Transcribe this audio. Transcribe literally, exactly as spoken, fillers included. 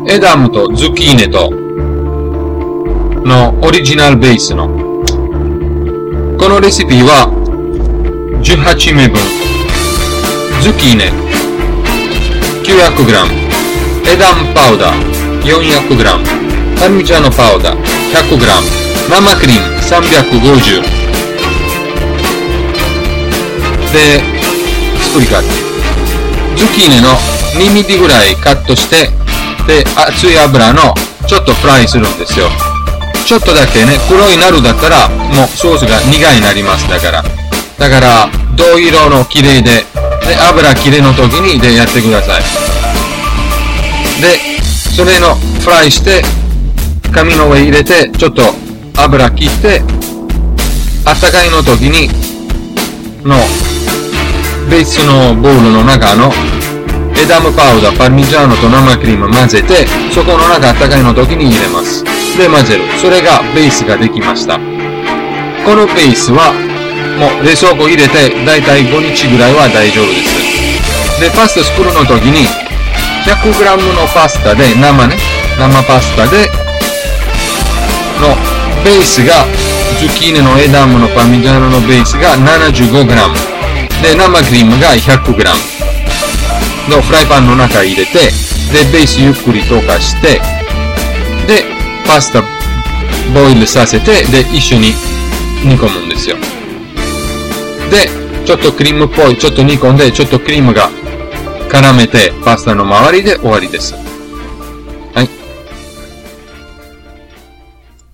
エダムとズッキーネとのオリジナルベースのこのレシピはじゅうはちめいぶん、ズッキーネ きゅうひゃくグラム、エダムパウダー よんひゃくグラム、パルミジャーノパウダー ひゃくグラム、生クリームさんびゃくごじゅうで、作り方。ズッキーネのにミリぐらいカットして、で、熱い油のちょっとフライするんですよ。ちょっとだけね、黒いなるだったら、もうソースが苦いなります。だから。だから、銅色の綺麗で、で、油綺麗の時にでやってください。で、それのフライして、紙の上入れて、ちょっと油切って、あったかいの時に、の、ベースのボウルの中のエダムパウダー、パルミジャーノと生クリーム混ぜて、そこの中あったかいの時に入れます。で、混ぜる。それがベースができました。このベースは、もう冷蔵庫入れて、だいたいごにちぐらいは大丈夫です。で、パスタ作るの時に、ひゃくグラムのパスタで、生ね、生パスタで、のベースが、ズッキーネのエダムのパルミジャーノのベースがななじゅうごグラム。で、生クリームがひゃくグラムのフライパンの中入れて、で、ベースゆっくり溶かして、で、パスタボイルさせて、で、一緒に煮込むんですよ。で、ちょっとクリームっぽい、ちょっと煮込んで、ちょっとクリームが絡めて、パスタの周りで終わりです。